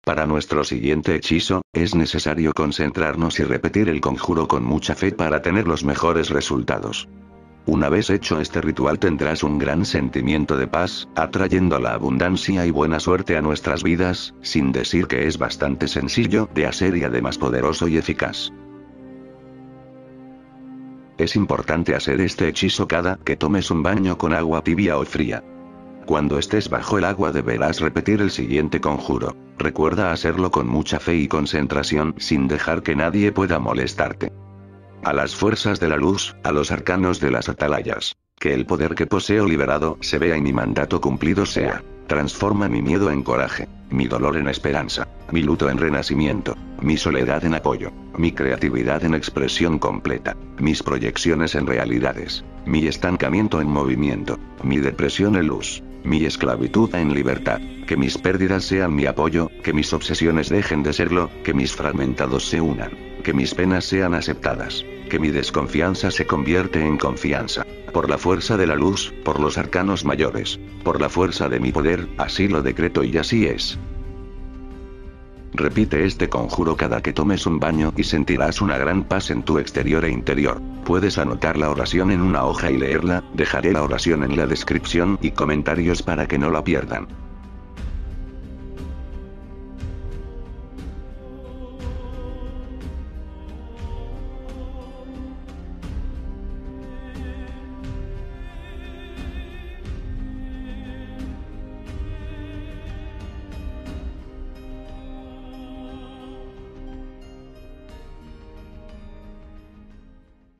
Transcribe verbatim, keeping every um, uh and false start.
Para nuestro siguiente hechizo, es necesario concentrarnos y repetir el conjuro con mucha fe para tener los mejores resultados. Una vez hecho este ritual tendrás un gran sentimiento de paz, atrayendo la abundancia y buena suerte a nuestras vidas, sin decir que es bastante sencillo de hacer y además poderoso y eficaz. Es importante hacer este hechizo cada que tomes un baño con agua tibia o fría. Cuando estés bajo el agua deberás repetir el siguiente conjuro. Recuerda hacerlo con mucha fe y concentración sin dejar que nadie pueda molestarte. A las fuerzas de la luz, a los arcanos de las atalayas. Que el poder que poseo liberado se vea y mi mandato cumplido sea. Transforma mi miedo en coraje, mi dolor en esperanza, mi luto en renacimiento, mi soledad en apoyo, mi creatividad en expresión completa, mis proyecciones en realidades, mi estancamiento en movimiento, mi depresión en luz, mi esclavitud en libertad, que mis pérdidas sean mi apoyo, que mis obsesiones dejen de serlo, que mis fragmentados se unan, que mis penas sean aceptadas, que mi desconfianza se convierte en confianza. Por la fuerza de la luz, por los arcanos mayores, por la fuerza de mi poder, así lo decreto y así es. Repite este conjuro cada que tomes un baño y sentirás una gran paz en tu exterior e interior. Puedes anotar la oración en una hoja y leerla, dejaré la oración en la descripción y comentarios para que no la pierdan.